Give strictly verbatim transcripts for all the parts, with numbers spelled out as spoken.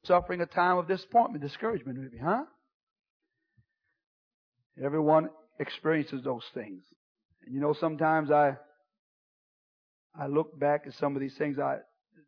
suffering a time of disappointment, discouragement, maybe, huh? Everyone experiences those things. And you know, sometimes I I look back at some of these things I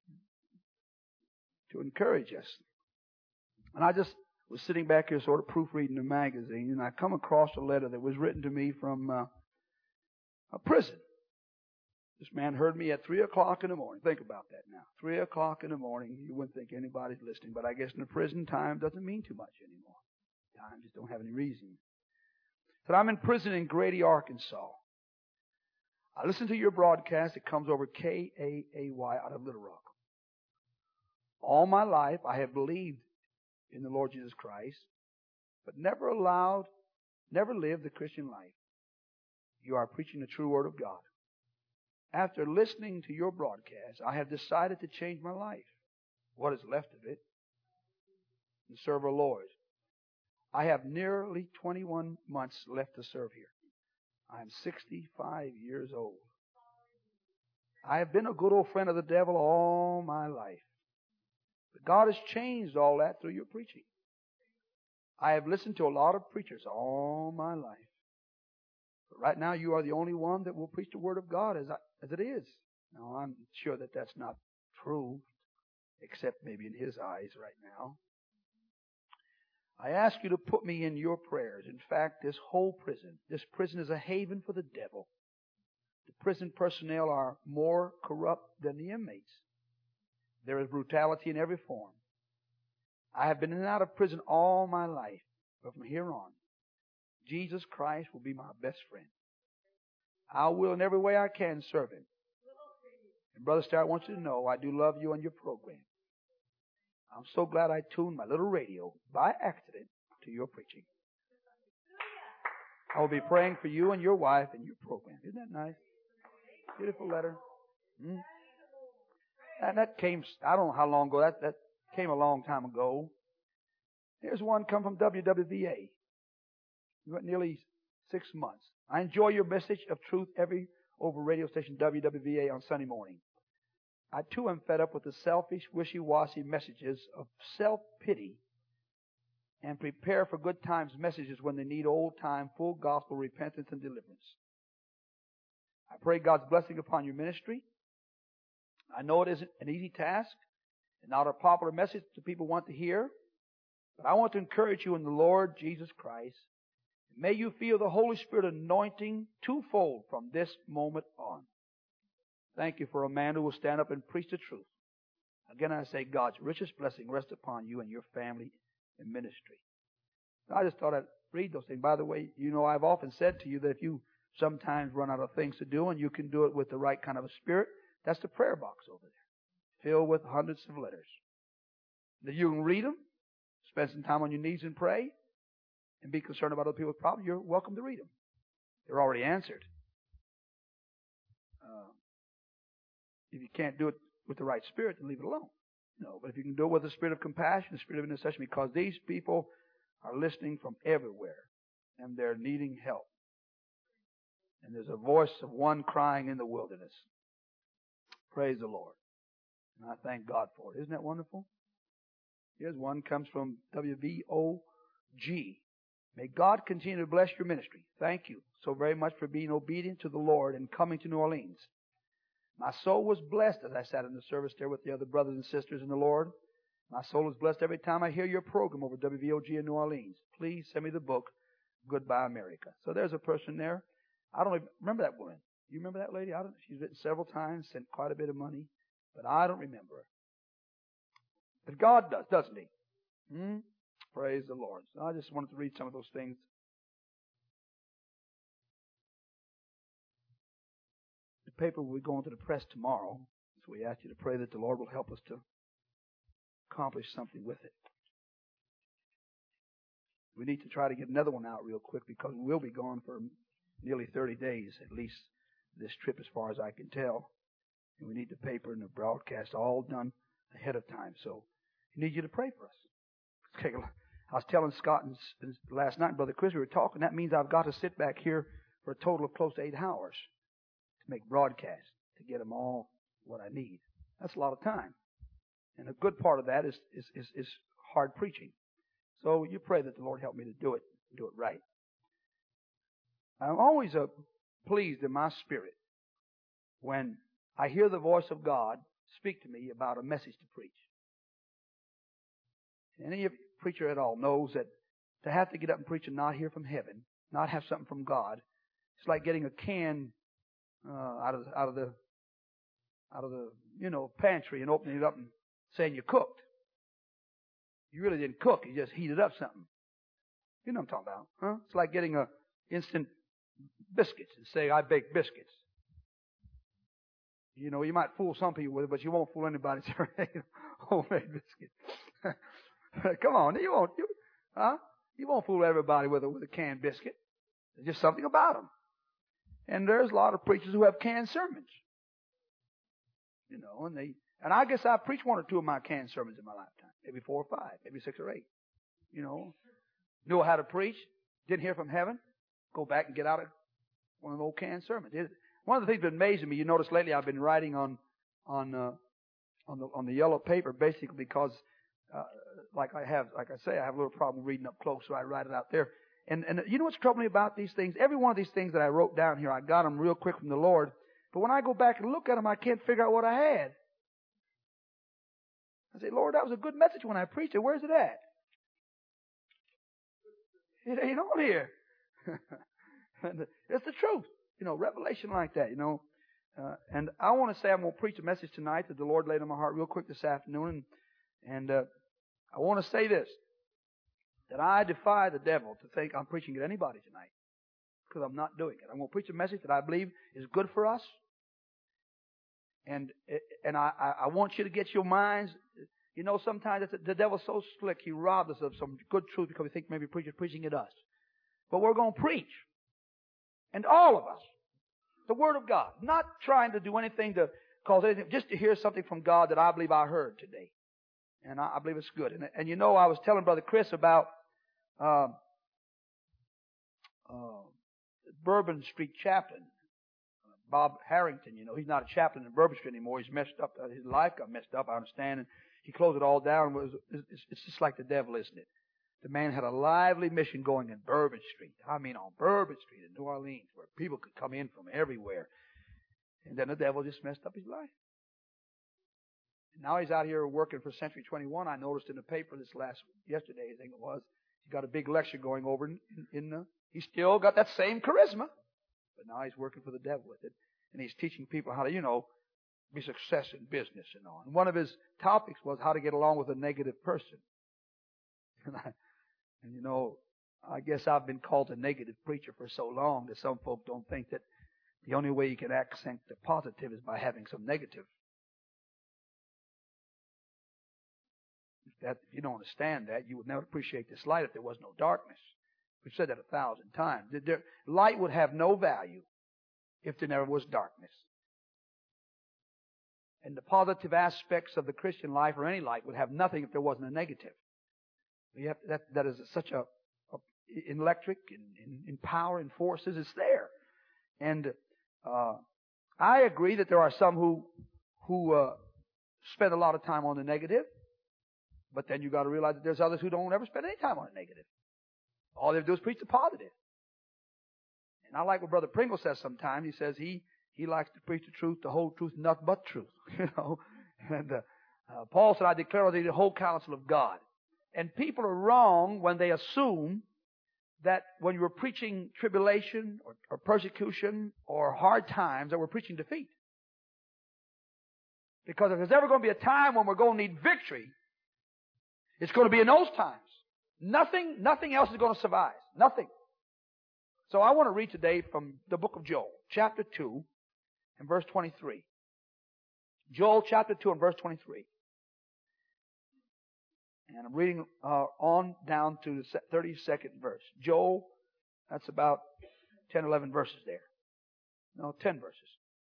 to encourage us. And I just was sitting back here sort of proofreading a magazine, and I come across a letter that was written to me from uh, a prison. This man heard me at three o'clock in the morning. Think about that now. three o'clock in the morning. You wouldn't think anybody's listening, but I guess in the prison, time doesn't mean too much anymore. Time just don't have any reason. But I'm in prison in Grady, Arkansas. I listen to your broadcast. It comes over K A A Y out of Little Rock. All my life, I have believed in the Lord Jesus Christ, but never allowed, never lived the Christian life. You are preaching the true Word of God. After listening to your broadcast, I have decided to change my life, what is left of it, and serve our Lord. I have nearly twenty-one months left to serve here. I am sixty-five years old. I have been a good old friend of the devil all my life. But God has changed all that through your preaching. I have listened to a lot of preachers all my life. But right now you are the only one that will preach the Word of God as, I, as it is. Now I'm sure that that's not true, except maybe in His eyes right now. I ask you to put me in your prayers. In fact, this whole prison, this prison is a haven for the devil. The prison personnel are more corrupt than the inmates. There is brutality in every form. I have been in and out of prison all my life, but from here on, Jesus Christ will be my best friend. I will in every way I can serve Him. And Brother Starr, I want you to know I do love you and your program. I'm so glad I tuned my little radio by accident to your preaching. I will be praying for you and your wife and your program. Isn't that nice? Beautiful letter. Hmm? And that came, I don't know how long ago, that, that came a long time ago. Here's one come from W W V A. We went nearly six months. I enjoy your message of truth every over radio station W W V A on Sunday morning. I too am fed up with the selfish, wishy-washy messages of self-pity and prepare for good times messages when they need old-time, full gospel repentance and deliverance. I pray God's blessing upon your ministry. I know it isn't an easy task and not a popular message that people want to hear, but I want to encourage you in the Lord Jesus Christ. May you feel the Holy Spirit anointing twofold from this moment on. Thank you for a man who will stand up and preach the truth. Again, I say God's richest blessing rest upon you and your family and ministry. I just thought I'd read those things. By the way, you know, I've often said to you that if you sometimes run out of things to do and you can do it with the right kind of a spirit, that's the prayer box over there, filled with hundreds of letters. That you can read them, spend some time on your knees and pray, and be concerned about other people's problems. You're welcome to read them. They're already answered. Uh, if you can't do it with the right spirit, then leave it alone. No, but if you can do it with the spirit of compassion, the spirit of intercession, because these people are listening from everywhere, and they're needing help. And there's a voice of one crying in the wilderness. Praise the Lord. And I thank God for it. Isn't that wonderful? Here's one comes from W V O G. May God continue to bless your ministry. Thank you so very much for being obedient to the Lord and coming to New Orleans. My soul was blessed as I sat in the service there with the other brothers and sisters in the Lord. My soul is blessed every time I hear your program over W V O G in New Orleans. Please send me the book, Goodbye America. So there's a person there. I don't even remember that woman. You remember that lady? I don't, she's written several times, sent quite a bit of money, but I don't remember her. But God does, doesn't He? Hmm? Praise the Lord. So I just wanted to read some of those things. The paper will be going to the press tomorrow, so we ask you to pray that the Lord will help us to accomplish something with it. We need to try to get another one out real quick because we will be gone for nearly thirty days, at least this trip as far as I can tell. And we need the paper and the broadcast all done ahead of time. So we need you to pray for us. Okay, I was telling Scott last night, Brother Chris, we were talking. That means I've got to sit back here for a total of close to eight hours to make broadcasts, to get them all what I need. That's a lot of time. And a good part of that is, is, is, is hard preaching. So you pray that the Lord help me to do it, do it right. I'm always uh, pleased in my spirit when I hear the voice of God speak to me about a message to preach. Any preacher at all knows that to have to get up and preach and not hear from heaven, not have something from God, it's like getting a can uh, out of out of the out of the you know pantry and opening it up and saying you cooked. You really didn't cook; you just heated up something. You know what I'm talking about, huh? It's like getting a instant biscuits and say I bake biscuits. You know, you might fool some people with it, but you won't fool anybody. Homemade biscuit. Come on, you won't, you, huh? You won't fool everybody with a with a canned biscuit. There's just something about them. And there's a lot of preachers who have canned sermons. You know, and they and I guess I preached one or two of my canned sermons in my lifetime, maybe four or five, maybe six or eight. You know, knew how to preach, didn't hear from heaven, go back and get out of one of the old canned sermons. It, one of the things that's been amazing me, you notice lately, I've been writing on on uh, on the on the yellow paper basically because. Uh, like I have, like I say, I have a little problem reading up close, so I write it out there. And and you know what's troubling me about these things? Every one of these things that I wrote down here, I got them real quick from the Lord. But when I go back and look at them, I can't figure out what I had. I say, Lord, that was a good message when I preached it. Where's it at? It ain't on here. And it's the truth. You know, revelation like that, you know. Uh, and I want to say I'm going to preach a message tonight that the Lord laid on my heart real quick this afternoon. And And uh, I want to say this, that I defy the devil to think I'm preaching at anybody tonight, because I'm not doing it. I'm going to preach a message that I believe is good for us. And and I, I want you to get your minds, you know, sometimes the devil's so slick, he robs us of some good truth because we think maybe preachers preaching at us. But we're going to preach. And all of us, the Word of God, not trying to do anything to cause anything, just to hear something from God that I believe I heard today. And I, I believe it's good. And, and you know, I was telling Brother Chris about uh, uh, Bourbon Street chaplain, Bob Harrington. You know, he's not a chaplain in Bourbon Street anymore. He's messed up. His life got messed up, I understand. And he closed it all down. It was, it's, it's just like the devil, isn't it? The man had a lively mission going in Bourbon Street. I mean, on Bourbon Street in New Orleans, where people could come in from everywhere. And then the devil just messed up his life. Now he's out here working for Century twenty-one. I noticed in the paper this last, yesterday I think it was, he's got a big lecture going over in, in the, he's still got that same charisma, but now he's working for the devil with it. And he's teaching people how to, you know, be success in business and all. And one of his topics was how to get along with a negative person. And, I, and you know, I guess I've been called a negative preacher for so long that some folk don't think that the only way you can accent the positive is by having some negative. That if you don't understand that, you would never appreciate this light if there was no darkness. We've said that a thousand times. There, light would have no value if there never was darkness. And the positive aspects of the Christian life or any life would have nothing if there wasn't a negative. You have, that, that is such a, a electric in, in, in power and forces. It's there. And uh, I agree that there are some who who uh, spend a lot of time on the negative. But then you got to realize that there's others who don't ever spend any time on the negative. All they do is preach the positive. And I like what Brother Pringle says sometimes. He says he, he likes to preach the truth, the whole truth, nothing but truth. You know. And uh, uh, Paul said, I declare unto thee the whole counsel of God. And people are wrong when they assume that when you're preaching tribulation or, or persecution or hard times, that we're preaching defeat. Because if there's ever going to be a time when we're going to need victory, it's going to be in those times. Nothing, nothing else is going to survive. Nothing. So I want to read today from the book of Joel, chapter two and verse twenty-three. Joel chapter two and verse twenty-three. And I'm reading uh, on down to the thirty-second verse. Joel, that's about ten, eleven verses there. No, ten verses.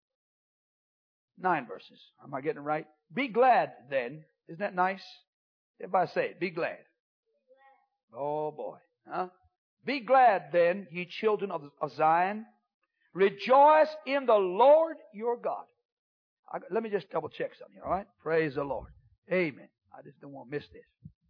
Nine verses. Am I getting it right? Be glad then. Isn't that nice? Everybody say it. Be glad. Oh boy. Huh? Be glad then, ye children of, of Zion. Rejoice in the Lord your God. I, let me just double check something here, all right? Praise the Lord. Amen. I just don't want to miss this.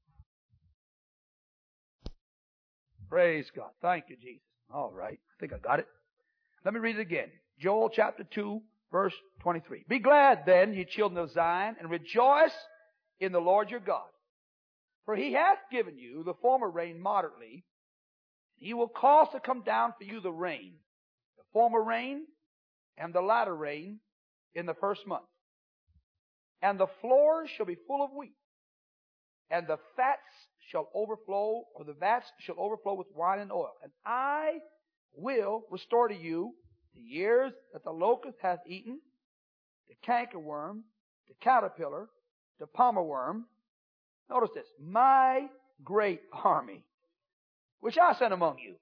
Praise God. Thank you, Jesus. All right. I think I got it. Let me read it again. Joel chapter two, verse twenty-three. Be glad then, ye children of Zion, and rejoice in the Lord your God. For he hath given you the former rain moderately. He will cause to come down for you the rain, the former rain and the latter rain in the first month. And the floors shall be full of wheat, and the fats shall overflow, or the vats shall overflow with wine and oil. And I will restore to you the years that the locust hath eaten, the cankerworm, the caterpillar, the palmer worm. Notice this. My great army, which I sent among you.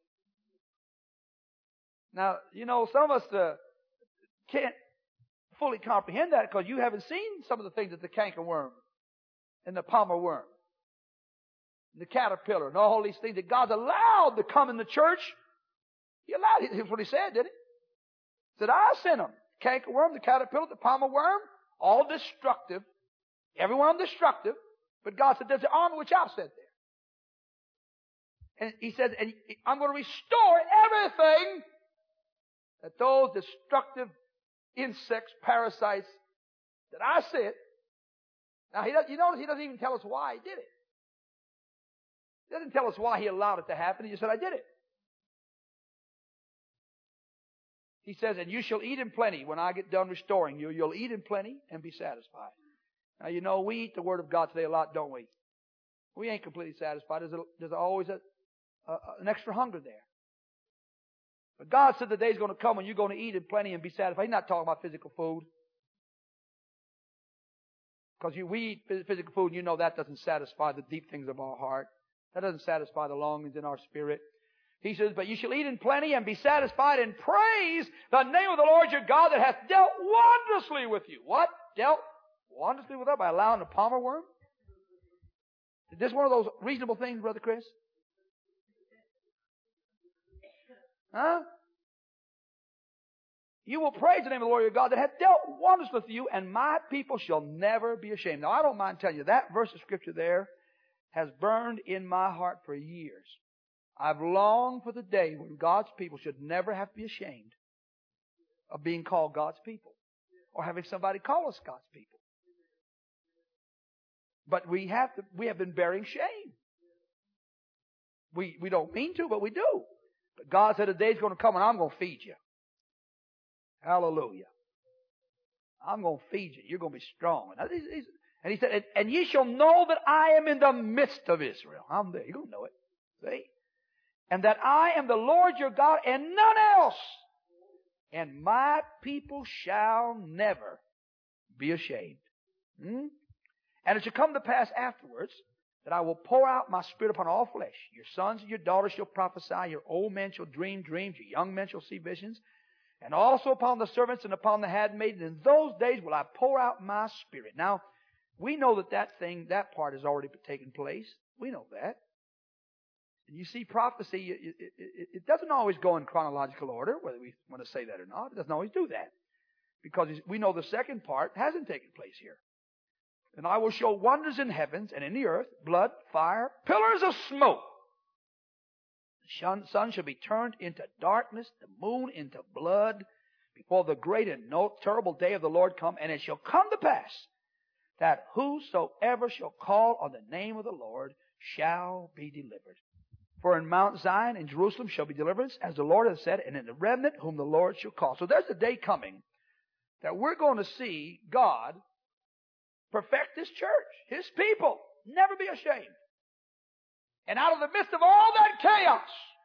Now, you know, some of us uh, can't fully comprehend that because you haven't seen some of the things that the cankerworm and the palmer worm, and the caterpillar, and all these things that God's allowed to come in the church. He allowed it. That's what he said, didn't he? He said, I sent them. The cankerworm, the caterpillar, the palmer worm, all destructive. Every one of them destructive. But God said, there's an army which I've sent there. And he says, and I'm going to restore everything that those destructive insects, parasites that I sent. Now, he does, you notice he doesn't even tell us why he did it. He doesn't tell us why he allowed it to happen. He just said, I did it. He says, and you shall eat in plenty when I get done restoring you. You'll eat in plenty and be satisfied. Now, you know, we eat the Word of God today a lot, don't we? We ain't completely satisfied. There's, a, there's always a, a, an extra hunger there. But God said the day's going to come when you're going to eat in plenty and be satisfied. He's not talking about physical food. Because you, we eat physical food and you know that doesn't satisfy the deep things of our heart. That doesn't satisfy the longings in our spirit. He says, but you shall eat in plenty and be satisfied and praise the name of the Lord your God that hath dealt wondrously with you. What? Dealt wondrously with us by allowing the palmer worm? Is this one of those reasonable things, Brother Chris? Huh? You will praise the name of the Lord your God that hath dealt wondrously with you, and my people shall never be ashamed. Now, I don't mind telling you, that verse of Scripture there has burned in my heart for years. I've longed for the day when God's people should never have to be ashamed of being called God's people or having somebody call us God's people. But we have to, we have been bearing shame. We, we don't mean to, but we do. But God said a day's going to come and I'm going to feed you. Hallelujah. I'm going to feed you. You're going to be strong. And he said, and, and ye shall know that I am in the midst of Israel. I'm there. You're going to know it. See? And that I am the Lord your God and none else. And my people shall never be ashamed. Hmm? And it shall come to pass afterwards that I will pour out my spirit upon all flesh. Your sons and your daughters shall prophesy. Your old men shall dream dreams. Your young men shall see visions. And also upon the servants and upon the handmaiden. In those days will I pour out my spirit. Now, we know that that thing, that part has already taken place. We know that. And you see, prophecy, it, it, it, it doesn't always go in chronological order, whether we want to say that or not. It doesn't always do that. Because we know the second part hasn't taken place here. And I will show wonders in heavens and in the earth, blood, fire, pillars of smoke. The sun shall be turned into darkness, the moon into blood, before the great and no terrible day of the Lord come. And it shall come to pass that whosoever shall call on the name of the Lord shall be delivered. For in Mount Zion and Jerusalem shall be deliverance, as the Lord has said, and in the remnant whom the Lord shall call. So there's a day coming that we're going to see God perfect His church, His people, never be ashamed. And out of the midst of all that chaos,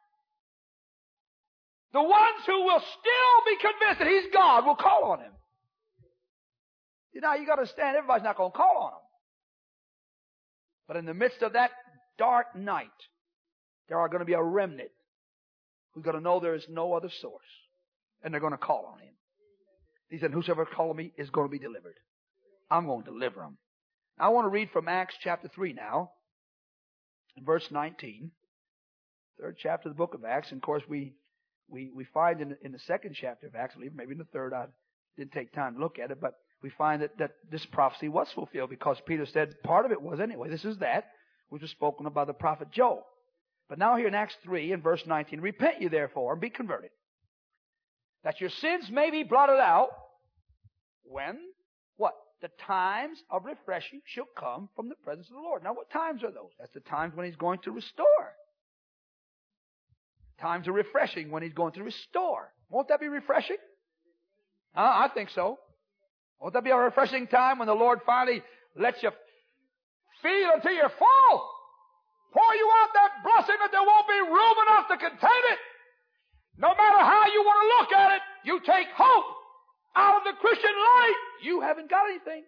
the ones who will still be convinced that He's God will call on Him. You know, you got to understand, everybody's not going to call on Him. But in the midst of that dark night, there are going to be a remnant who's going to know there is no other source. And they're going to call on Him. He said, whosoever call on me is going to be delivered. I'm going to deliver them. I want to read from Acts chapter three now. Verse nineteen. Third chapter of the book of Acts. And of course we, we, we find in the, in the second chapter of Acts, I believe, maybe in the third, I didn't take time to look at it, but we find that, that this prophecy was fulfilled because Peter said part of it was anyway. This is that which was spoken of by the prophet Joel. But now here in Acts three in verse nineteen, repent ye therefore and be converted, that your sins may be blotted out when, what? The times of refreshing shall come from the presence of the Lord. Now what times are those? That's the times when He's going to restore. Times of refreshing when He's going to restore. Won't that be refreshing? Uh, I think so. Won't that be a refreshing time when the Lord finally lets you feed until you're full? Pour you out that blessing that there won't be room enough to contain it. No matter how you want to look at it, you take hope out of the Christian life. You haven't got anything.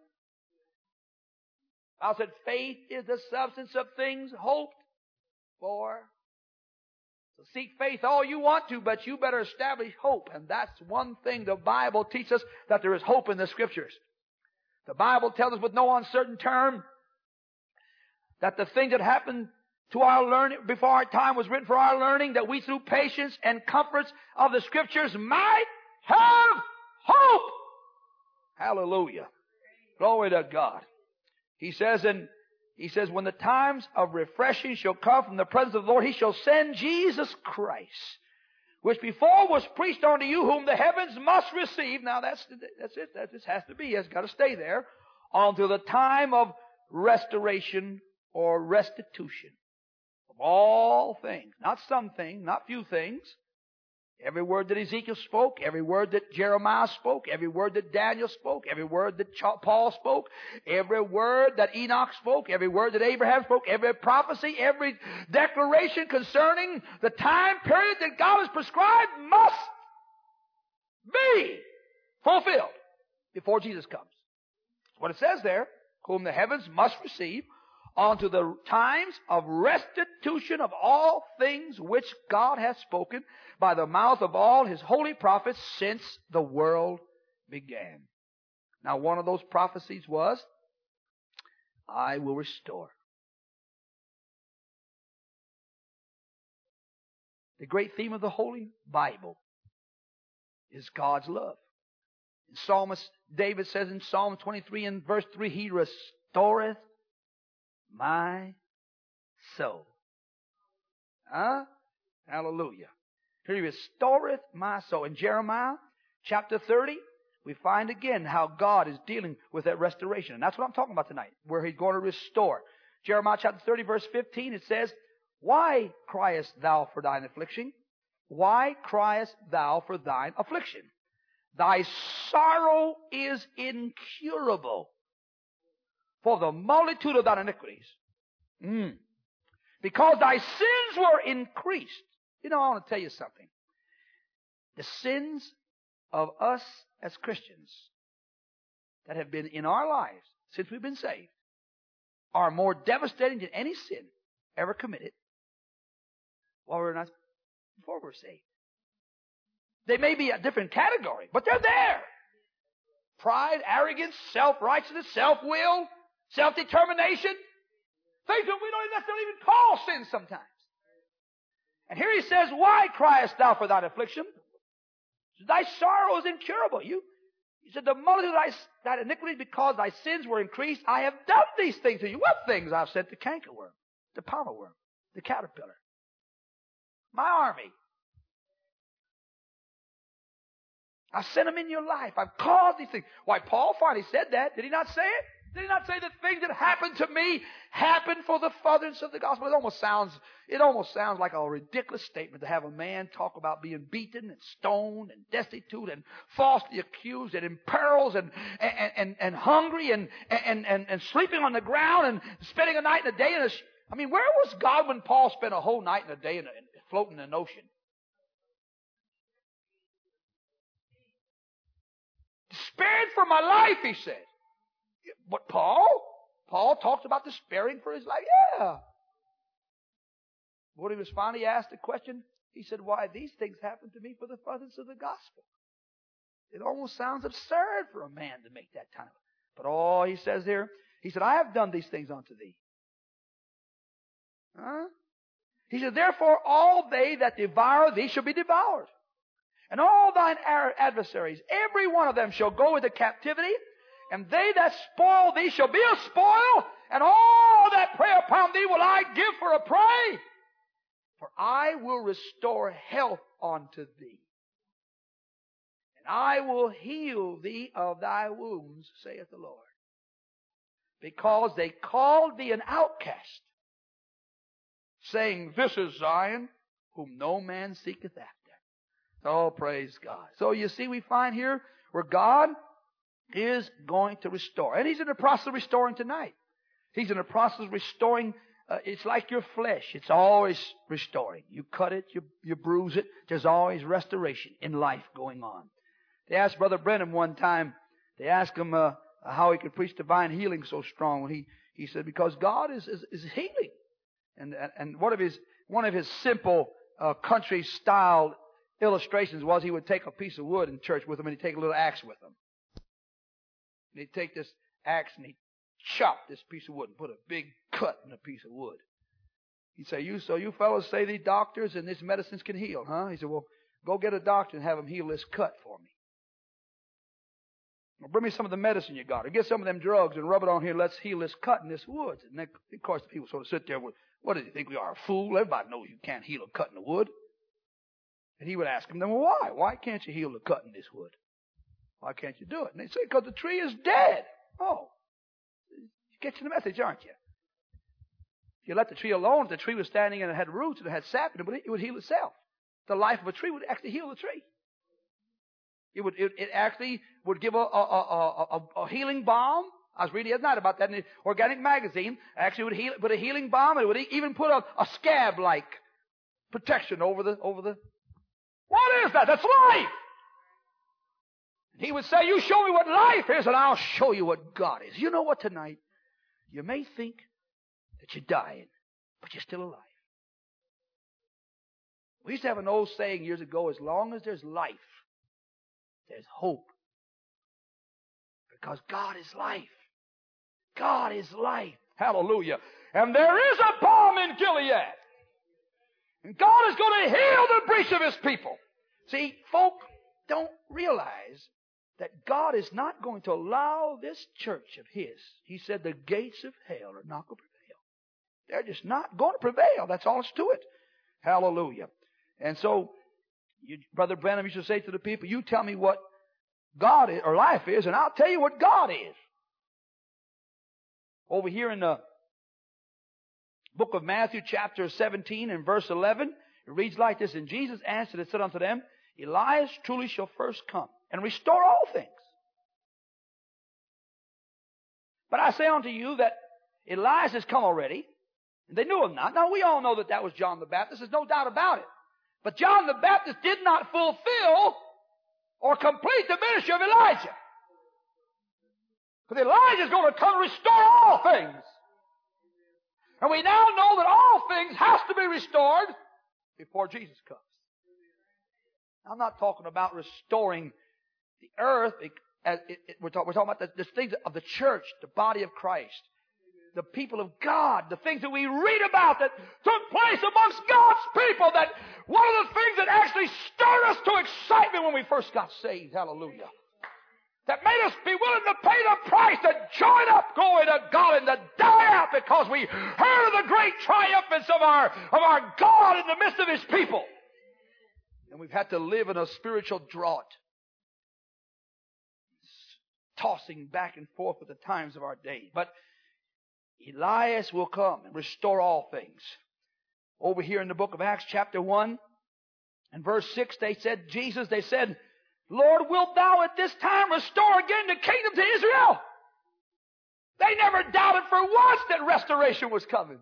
I said faith is the substance of things hoped for. So seek faith all you want to, but you better establish hope. And that's one thing the Bible teaches us, that there is hope in the Scriptures. The Bible tells us with no uncertain term that the thing that happened to our learning before our time was written for our learning, that we through patience and comforts of the Scriptures might have hope. Hallelujah. Glory to God. He says, and he says, when the times of refreshing shall come from the presence of the Lord, He shall send Jesus Christ, which before was preached unto you, whom the heavens must receive. Now that's, that's it. That this has to be. It's got to stay there. Until the time of restoration or restitution of all things. Not some things, not few things. Every word that Ezekiel spoke, every word that Jeremiah spoke, every word that Daniel spoke, every word that Paul spoke, every word that Enoch spoke, every word that Abraham spoke, every prophecy, every declaration concerning the time period that God has prescribed must be fulfilled before Jesus comes. That's what it says there, whom the heavens must receive, unto the times of restitution of all things which God hath spoken by the mouth of all His holy prophets since the world began. Now one of those prophecies was, I will restore. The great theme of the Holy Bible is God's love. And Psalmist David says in Psalm twenty-three and verse three, He restoreth my soul. Huh? Hallelujah. He restoreth my soul. In Jeremiah chapter thirty, we find again how God is dealing with that restoration. And that's what I'm talking about tonight, where He's going to restore. Jeremiah chapter thirty, verse fifteen, it says, Why criest thou for thine affliction? Why criest thou for thine affliction? Thy sorrow is incurable for the multitude of thine iniquities. Mm. Because thy sins were increased. You know, I want to tell you something. The sins of us as Christians that have been in our lives since we've been saved are more devastating than any sin ever committed while we're not, before we're saved. They may be a different category, but they're there. Pride, arrogance, self-righteousness, self-will, self-determination. Things that we don't necessarily even call sin sometimes. And here he says, Why criest thou for thine affliction? Thy sorrow is incurable. You, he said, the multitude of thy, thy iniquity, because thy sins were increased, I have done these things to you. What things? I've sent the cankerworm, the palmer worm, the caterpillar, my army. I've sent them in your life. I've caused these things. Why, Paul finally said that. Did he not say it? Did he not say that things that happened to me happened for the furtherance of the gospel? It almost sounds, it almost sounds like a ridiculous statement to have a man talk about being beaten and stoned and destitute and falsely accused and in perils and, and, and, and hungry and, and, and, and sleeping on the ground and spending a night and a day in a, I mean, where was God when Paul spent a whole night and a day in a, floating in an ocean? Spared for my life, he said. But Paul? Paul talks about despairing for his life. Yeah. When he was finally asked the question, he said, why, these things happened to me for the furtherance of the gospel. It almost sounds absurd for a man to make that kind of. But all he says here, he said, I have done these things unto thee. Huh? He said, therefore all they that devour thee shall be devoured. And all thine adversaries, every one of them shall go into captivity. And they that spoil thee shall be a spoil, and all that prey upon thee will I give for a prey. For I will restore health unto thee, and I will heal thee of thy wounds, saith the Lord. Because they called thee an outcast, saying, This is Zion, whom no man seeketh after. Oh, praise God. So you see, we find here where God is going to restore. And He's in the process of restoring tonight. He's in the process of restoring. Uh, it's like your flesh. It's always restoring. You cut it, you, you bruise it. There's always restoration in life going on. They asked Brother Brenham one time, they asked him uh, how he could preach divine healing so strong. And he, he said, because God is, is, is healing. And, and one of his, one of his simple uh, country style illustrations was he would take a piece of wood in church with him and he'd take a little axe with him. And he'd take this axe and he'd chop this piece of wood and put a big cut in a piece of wood. He'd say, "You so you fellows say these doctors and these medicines can heal, huh?" He said, "Well, go get a doctor and have him heal this cut for me. Well, bring me some of the medicine you got, or get some of them drugs and rub it on here. Let's heal this cut in this wood." And then, of course, the people sort of sit there with, "What do you think we are, a fool? Everybody knows you can't heal a cut in the wood." And he would ask them, "Then well, why? Why can't you heal the cut in this wood? Why can't you do it?" And they'd say, "Because the tree is dead." Oh, you're getting the message, aren't you? If you let the tree alone, if the tree was standing and it had roots and it had sap in it, it would heal itself. The life of a tree would actually heal the tree. It would. It, it actually would give a, a, a, a, a healing balm. I was reading the other night about that in the Organic Magazine. Actually, would heal, put a healing balm, and it would even put a, a scab-like protection over the over the. What is that? That's life. He would say, "You show me what life is, and I'll show you what God is." You know what? Tonight, you may think that you're dying, but you're still alive. We used to have an old saying years ago: "As long as there's life, there's hope." Because God is life. God is life. Hallelujah. And there is a balm in Gilead. And God is going to heal the breach of His people. See, folk don't realize that God is not going to allow this church of His. He said the gates of hell are not going to prevail. They're just not going to prevail. That's all it's to it. Hallelujah. And so, you, Brother Branham used to say to the people, "You tell me what God is, or life is, and I'll tell you what God is." Over here in the book of Matthew, chapter seventeen and verse eleven, it reads like this: "And Jesus answered and said unto them, Elias truly shall first come and restore all things. But I say unto you that Elias has come already, and they knew him not." Now we all know that that was John the Baptist. There's no doubt about it. But John the Baptist did not fulfill or complete the ministry of Elijah. Because Elijah is going to come and restore all things. And we now know that all things has to be restored before Jesus comes. I'm not talking about restoring the earth. As it, it, we're, talk, we're talking about the, the things of the church, the body of Christ, the people of God, the things that we read about that took place amongst God's people. That one of the things that actually stirred us to excitement when we first got saved. Hallelujah. That made us be willing to pay the price to join up, glory to God, and to die out because we heard of the great triumphance of our, of our God in the midst of His people. And we've had to live in a spiritual drought, tossing back and forth with the times of our day. But Elias will come and restore all things. Over here in the book of Acts chapter one and verse six, they said, Jesus, they said, "Lord, wilt thou at this time restore again the kingdom to Israel?" They never doubted for once that restoration was coming.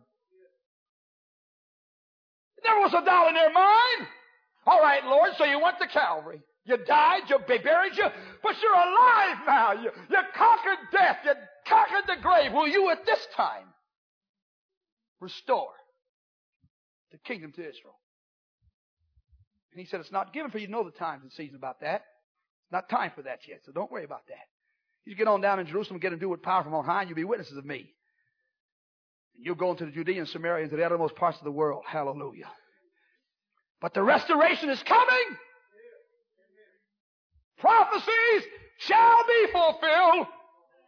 There was a doubt in their mind. All right, Lord, so you went to Calvary. You died, you buried you, but you're alive now. You, you conquered death. You conquered the grave. Will you at this time restore the kingdom to Israel? And He said, it's not given for you to know the times and seasons about that. It's not time for that yet, so don't worry about that. You get on down in Jerusalem, get endued with power from on high, and you'll be witnesses of me. And you'll go into the Judea and Samaria and to the uttermost parts of the world. Hallelujah. But the restoration is coming. Prophecies shall be fulfilled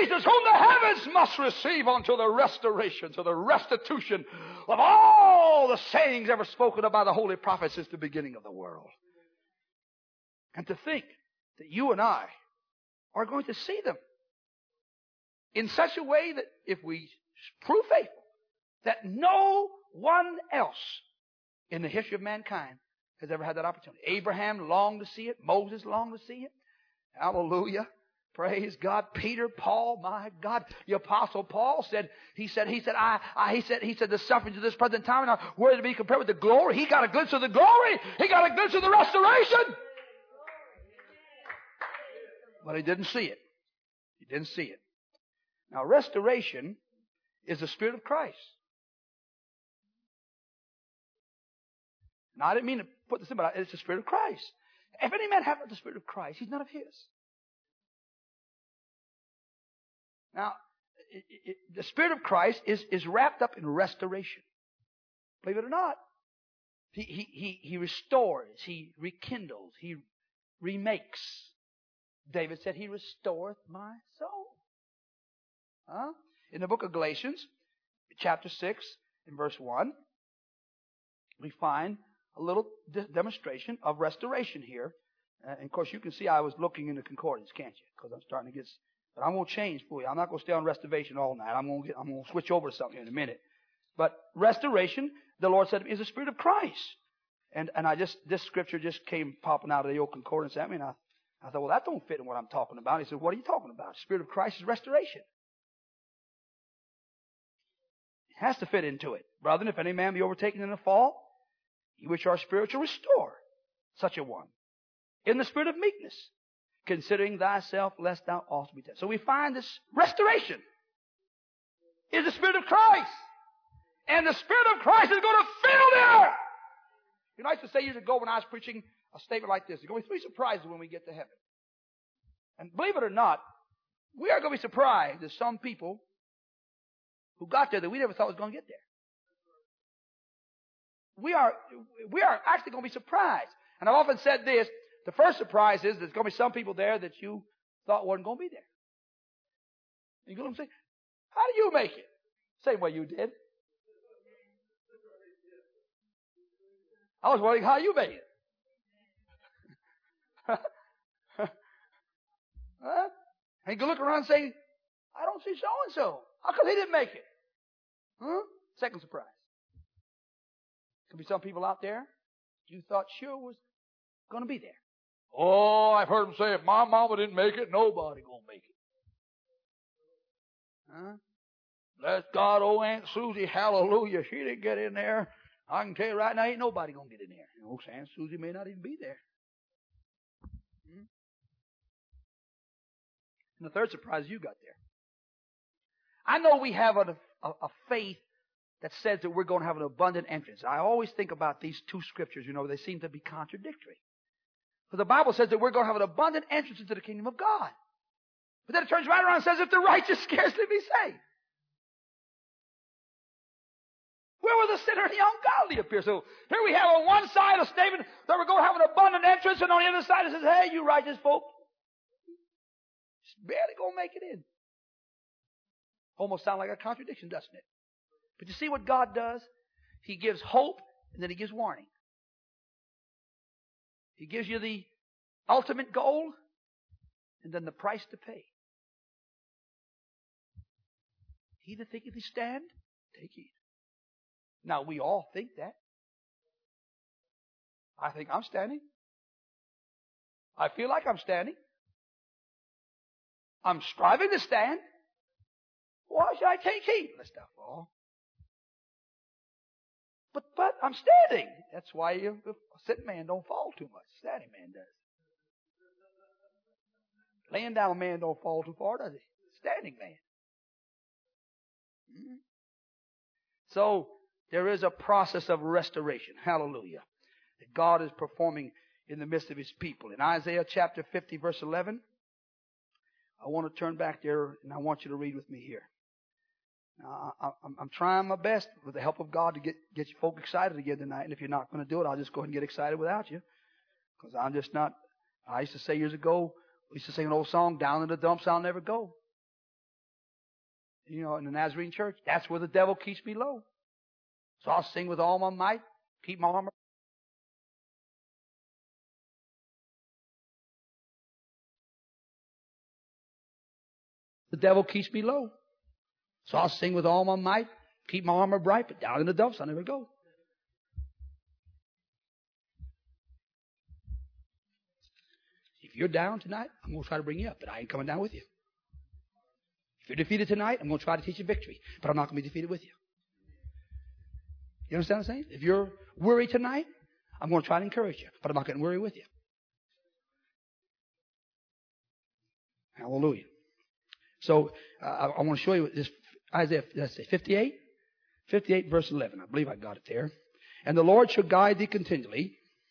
Jesus, whom the heavens must receive until the restoration, to the restitution of all the sayings ever spoken by the holy prophets since the beginning of the world. And to think that you and I are going to see them in such a way that if we prove faithful, that no one else in the history of mankind has ever had that opportunity. Abraham longed to see it. Moses longed to see it. Hallelujah. Praise God. Peter, Paul, my God. The Apostle Paul said, he said, he said, I, I he said, he said, the sufferings of this present time are worthy to be compared with the glory. He got a glimpse of the glory. He got a glimpse of the restoration. But he didn't see it. He didn't see it. Now, restoration is the Spirit of Christ. Now, I didn't mean to put this in, but it's the Spirit of Christ. If any man have not the Spirit of Christ, he's none of his. Now, it, it, the Spirit of Christ is, is wrapped up in restoration. Believe it or not. He, he, he, he restores, he rekindles, he remakes. David said, He restoreth my soul. Huh? In the book of Galatians, chapter six, in verse one, we find a little de- demonstration of restoration here. Uh, and of course, you can see I was looking in the concordance, can't you? Because I'm starting to get... But I'm going to change for you. I'm not going to stay on restoration all night. I'm going to get, I'm going to switch over to something in a minute. But restoration, the Lord said, is the Spirit of Christ. And and I just, this scripture just came popping out of the old concordance at me. And I, I thought, well, that don't fit in what I'm talking about. He said, what are you talking about? The Spirit of Christ is restoration. It has to fit into it. Brethren, if any man be overtaken in a fall, ye which are spiritual, restore such a one in the spirit of meekness, considering thyself lest thou also be tempted. So we find this restoration is the Spirit of Christ. And the Spirit of Christ is going to fill the earth. You know, I used to say years ago when I was preaching a statement like this, there's going to be three surprises when we get to heaven. And believe it or not, we are going to be surprised at some people who got there that we never thought was going to get there. We are, we are actually going to be surprised. And I've often said this, the first surprise is there's going to be some people there that you thought wasn't going to be there. You go and say, how do you make it? Same way you did. I was wondering how you made it. Huh? And you can look around and say, I don't see so-and-so. How come he didn't make it? Huh? Second surprise. Could be some people out there you thought sure was going to be there. Oh, I've heard them say, if my mama didn't make it, nobody going to make it. Huh? Bless God, old Aunt Susie, hallelujah, she didn't get in there. I can tell you right now, ain't nobody going to get in there. You know, Aunt Susie may not even be there. Hmm? And the third surprise, you got there. I know we have a, a, a faith that says that we're going to have an abundant entrance. I always think about these two scriptures, you know, they seem to be contradictory. But the Bible says that we're going to have an abundant entrance into the kingdom of God. But then it turns right around and says, if the righteous scarcely be saved. Where will the sinner and the ungodly appear? So here we have on one side a statement that we're going to have an abundant entrance, and on the other side it says, hey, you righteous folk, just barely going to make it in. Almost sounds like a contradiction, doesn't it? But you see what God does? He gives hope, and then He gives warning. He gives you the ultimate goal, and then the price to pay. He that thinketh he stand, take heed. Now, we all think that. I think I'm standing. I feel like I'm standing. I'm striving to stand. Why should I take heed lest I fall? But, but I'm standing. That's why you, a sitting man don't fall too much. Standing man does. Laying down man don't fall too far, does he? Standing man. Mm-hmm. So, there is a process of restoration. Hallelujah. That God is performing in the midst of His people. In Isaiah chapter fifty, verse eleven, I want to turn back there and I want you to read with me here. Now, I, I'm, I'm trying my best with the help of God to get, get you folk excited again tonight. And if you're not going to do it, I'll just go ahead and get excited without you. Because I'm just not, I used to say years ago, we used to sing an old song, down in the dumps I'll never go. You know, in the Nazarene church, that's where the devil keeps me low. So I'll sing with all my might, keep my armor. The devil keeps me low. So I'll sing with all my might, keep my armor bright, but down in the dumps I never go. If you're down tonight, I'm going to try to bring you up, but I ain't coming down with you. If you're defeated tonight, I'm going to try to teach you victory, but I'm not going to be defeated with you. You understand what I'm saying? If you're worried tonight, I'm going to try to encourage you, but I'm not going to worry with you. Hallelujah. So uh, I, I want to show you this Isaiah, let's say fifty-eight, fifty-eight verse eleven. I believe I got it there. And the Lord shall guide thee continually.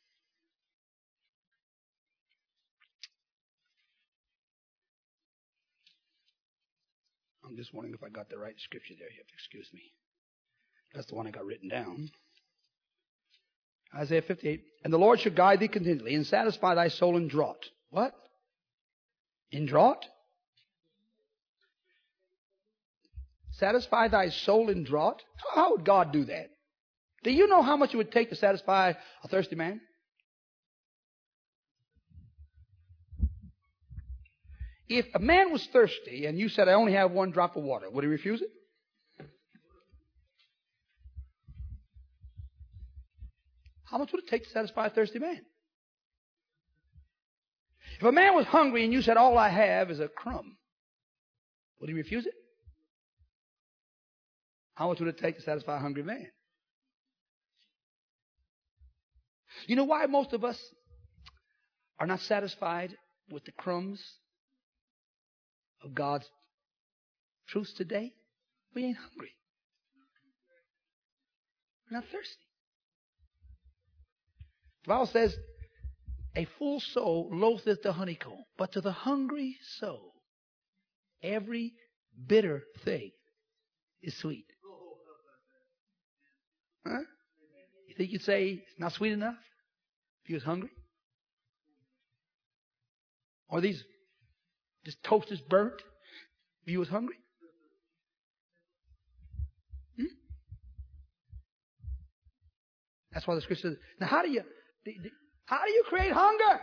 I'm just wondering if I got the right scripture there. You have to excuse me. That's the one I got written down. Isaiah fifty-eight. And the Lord shall guide thee continually and satisfy thy soul in drought. What? In drought? Satisfy thy soul in drought? How would God do that? Do you know how much it would take to satisfy a thirsty man? If a man was thirsty and you said, I only have one drop of water, would he refuse it? How much would it take to satisfy a thirsty man? If a man was hungry and you said, all I have is a crumb, would he refuse it? How much would it take to satisfy a hungry man? You know why most of us are not satisfied with the crumbs of God's truths today? We ain't hungry. We're not thirsty. The Bible says, a full soul loatheth the honeycomb, but to the hungry soul, every bitter thing is sweet. Huh? You think you'd say it's not sweet enough if you was hungry? Or these, this toast is burnt if you was hungry? Hmm? That's why the scripture says, now how do you, how do you create hunger?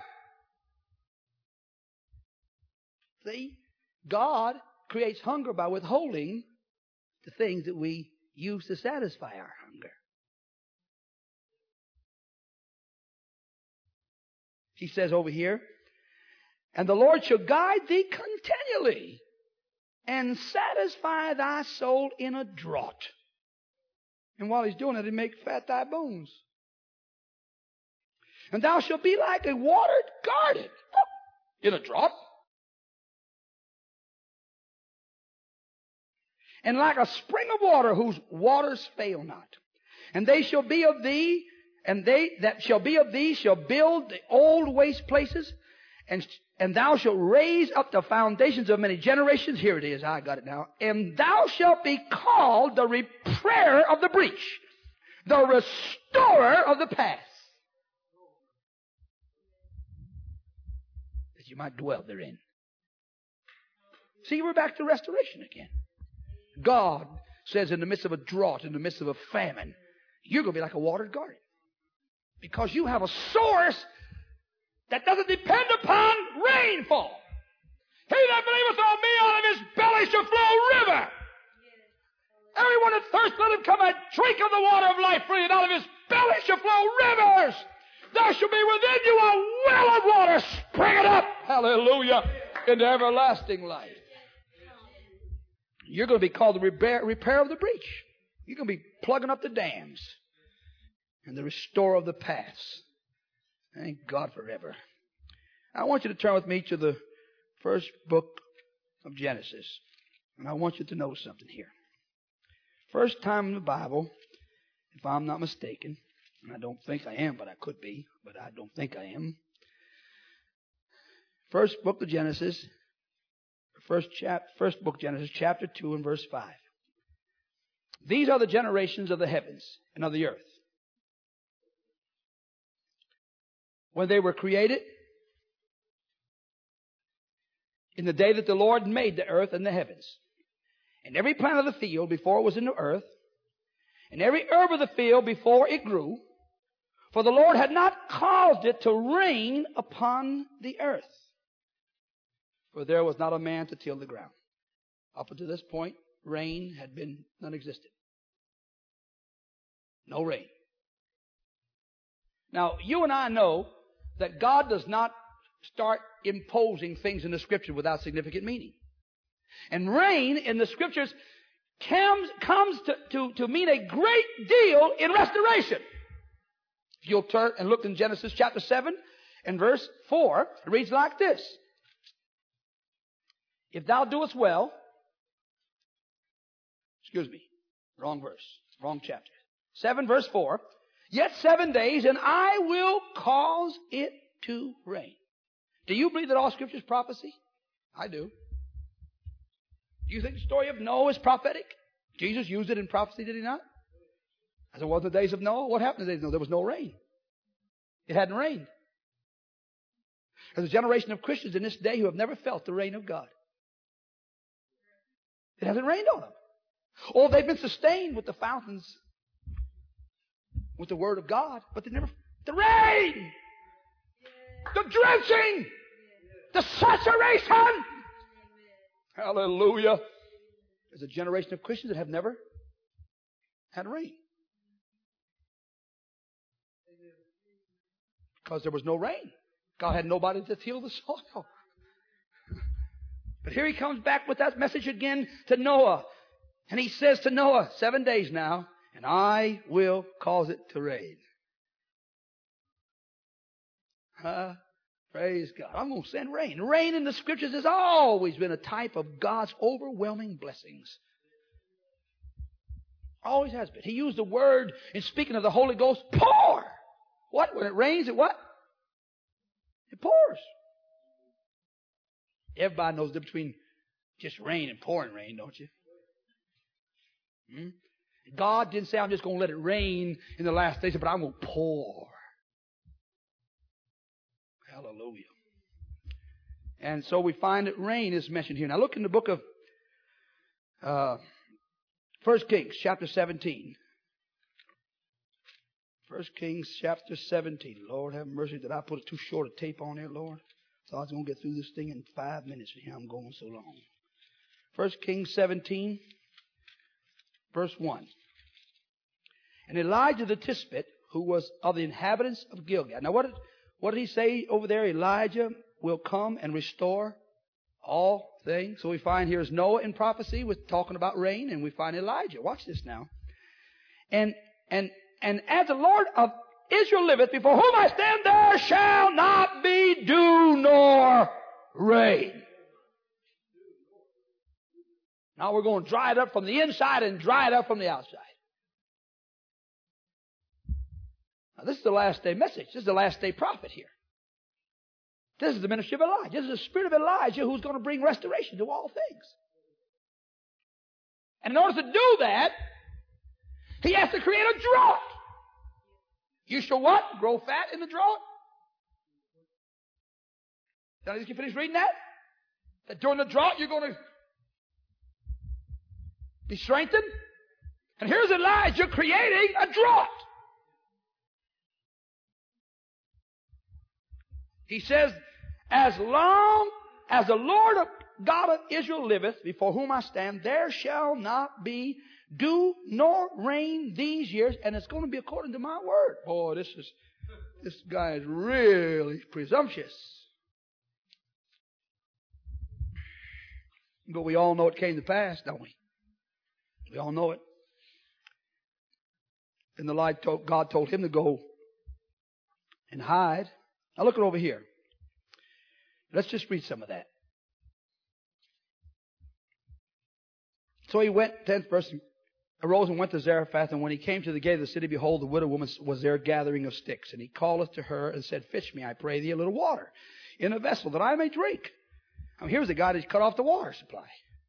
See, God creates hunger by withholding the things that we use to satisfy our hunger. He says over here, and the Lord shall guide thee continually and satisfy thy soul in a drought. And while he's doing it, he make fat thy bones. And thou shalt be like a watered garden in a drought. And like a spring of water whose waters fail not. And they shall be of thee, and they that shall be of thee shall build the old waste places, and, and thou shalt raise up the foundations of many generations. Here it is, I got it now. And thou shalt be called the repairer of the breach, the restorer of the past, that you might dwell therein. See, we're back to restoration again. God says in the midst of a drought, in the midst of a famine, you're going to be like a watered garden. Because you have a source that doesn't depend upon rainfall. He that believeth on me, out of his belly shall flow a river. Everyone that thirsts, let him come and drink of the water of life freely, and out of his belly shall flow rivers. There shall be within you a well of water springing up, hallelujah, into everlasting life. You're going to be called the repair, repair of the breach. You're going to be plugging up the dams and the restorer of the paths. Thank God forever. I want you to turn with me to the first book of Genesis. And I want you to know something here. First time in the Bible, if I'm not mistaken, and I don't think I am, but I could be, but I don't think I am. First book of Genesis, first, chap, first book of Genesis, chapter two and verse five. These are the generations of the heavens and of the earth, when they were created, in the day that the Lord made the earth and the heavens. and every plant of the field before it was in the earth, and every herb of the field before it grew, for the Lord had not caused it to rain upon the earth, for there was not a man to till the ground. Up until this point, rain had been non-existent. No rain. Now, you and I know that God does not start imposing things in the Scripture without significant meaning. And rain in the Scriptures comes, comes to, to, to mean a great deal in restoration. If you'll turn and look in Genesis chapter seven and verse four, it reads like this. If thou doest well, excuse me, wrong verse, wrong chapter. seven verse four, yet seven days and I will cause it to rain. Do you believe that all Scripture is prophecy? I do. Do you think the story of Noah is prophetic? Jesus used it in prophecy, did he not? As it was in the days of Noah. What happened in the days of Noah? There was no rain. It hadn't rained. There's a generation of Christians in this day who have never felt the rain of God. It hasn't rained on them. Oh, they've been sustained with the fountains, with the Word of God, but they never, the rain, the drenching, the saturation. Hallelujah. There's a generation of Christians that have never had rain. Because there was no rain. God had nobody to till the soil. But here he comes back with that message again to Noah. And he says to Noah, seven days now, and I will cause it to rain. Uh, praise God. I'm going to send rain. Rain in the Scriptures has always been a type of God's overwhelming blessings. Always has been. He used the word in speaking of the Holy Ghost, pour. What? When it rains, it what? It pours. Everybody knows the difference between just rain and pouring rain, don't you? Hmm? God didn't say, I'm just going to let it rain in the last days, but I'm going to pour. Hallelujah. And so we find that rain is mentioned here. Now look in the book of uh, First Kings, chapter seventeen. First Kings, chapter seventeen. Lord have mercy. Did I put too short a tape on there, Lord? So I was going to get through this thing in five minutes. Here I'm going so long. First Kings seventeen, verse one. And Elijah the Tishbite, who was of the inhabitants of Gilgal. Now what did, what did he say over there? Elijah will come and restore all things. So we find here is Noah in prophecy with talking about rain, and we find Elijah. Watch this now. And and and as the Lord of Israel liveth, before whom I stand, there shall not be dew nor rain. Now we're going to dry it up from the inside and dry it up from the outside. Now this is the last day message. This is the last day prophet here. This is the ministry of Elijah. This is the spirit of Elijah who's going to bring restoration to all things. And in order to do that, he has to create a drought. You shall what? Grow fat in the drought? Did I just finish reading that? That during the drought you're going to be strengthened? And here's Elijah creating a drought. He says, as long as the Lord of God of Israel liveth, before whom I stand, there shall not be dew nor rain these years, and it's going to be according to my word. Boy, this is this guy is really presumptuous. But we all know it came to pass, don't we? We all know it. And the light told, God told him to go and hide. Now look it over here. Let's just read some of that. So he went, tenth verse, arose and went to Zarephath, and when he came to the gate of the city, behold, the widow woman was there gathering of sticks. And he calleth to her and said, fetch me, I pray thee, a little water in a vessel that I may drink. Now here's a guy that's cut off the water supply.